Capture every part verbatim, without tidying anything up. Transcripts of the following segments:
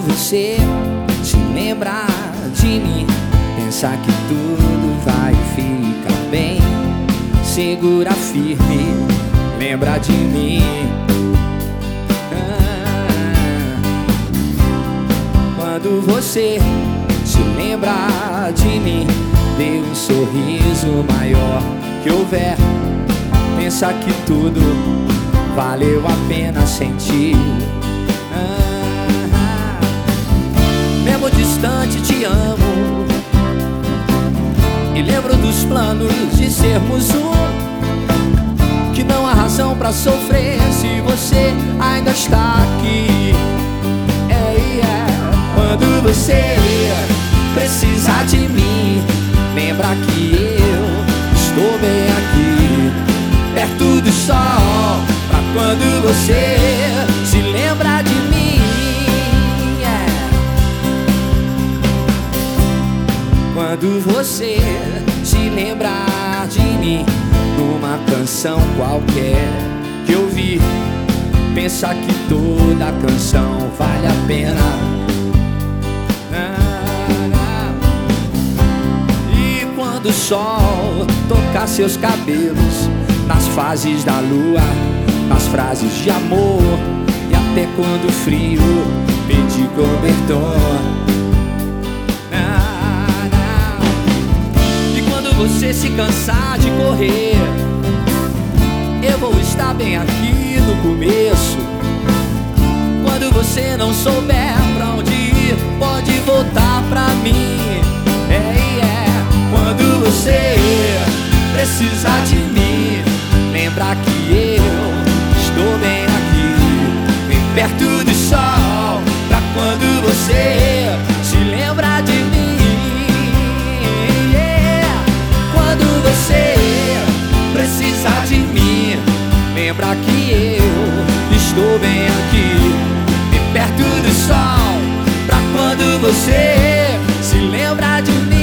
você se lembrar de mim, pensar que tudo vai ficar bem, segura firme, lembra de mim. ah, Quando você se lembrar de mim, dê um sorriso maior que houver, pensa que tudo valeu a pena sentir. ah, Mesmo distante te amo, e lembro dos planos de sermos um, que não há razão pra sofrer se você ainda está aqui. é, é. Quando você precisar de mim, lembra que eu estou bem aqui, perto do sol, pra quando você se lembra de mim. é. Quando você se lembrar de mim, numa canção qualquer que eu vi, pensa que toda canção vale a pena. Do sol tocar seus cabelos, nas fases da lua, nas frases de amor, e até quando o frio pedir cobertor. ah, E quando você se cansar de correr, eu vou estar bem aqui no começo. Quando você não souber pra onde ir, pode voltar pra mim. Quando você precisar de mim, lembra que eu estou bem aqui, bem perto do sol, pra quando você se lembrar de mim. yeah. Quando você precisar de mim, lembra que eu estou bem aqui, bem perto do sol, pra quando você se lembrar de mim.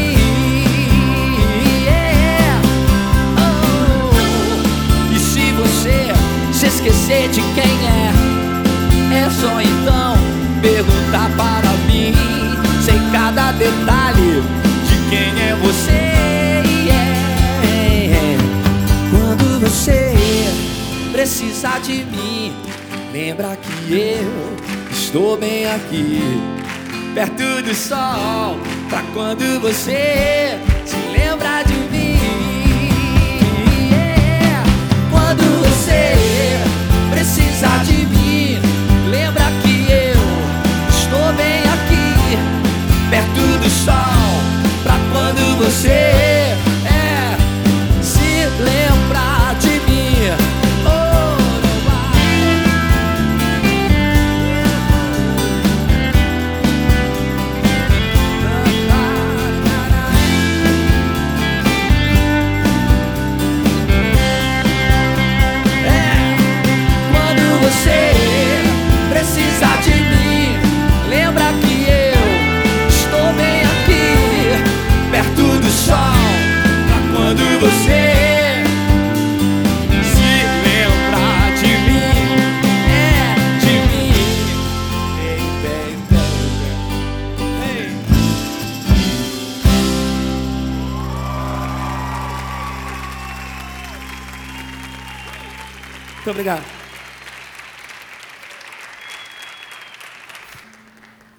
Se esquecer de quem é, é só então perguntar para mim. Sei cada detalhe de quem é você. yeah. Quando você precisar de mim, lembra que eu estou bem aqui, perto do sol, pra quando você se lembrar de mim. yeah. Quando você precisar de mim, lembra que eu estou bem aqui, perto do sol, pra quando você é, se lembrar de mim. oh, não vai. É. Você precisar de mim, lembra que eu estou bem aqui, perto do sol, pra quando você se lembrar de mim. É, de mim. Hey, baby, hey. Muito obrigado.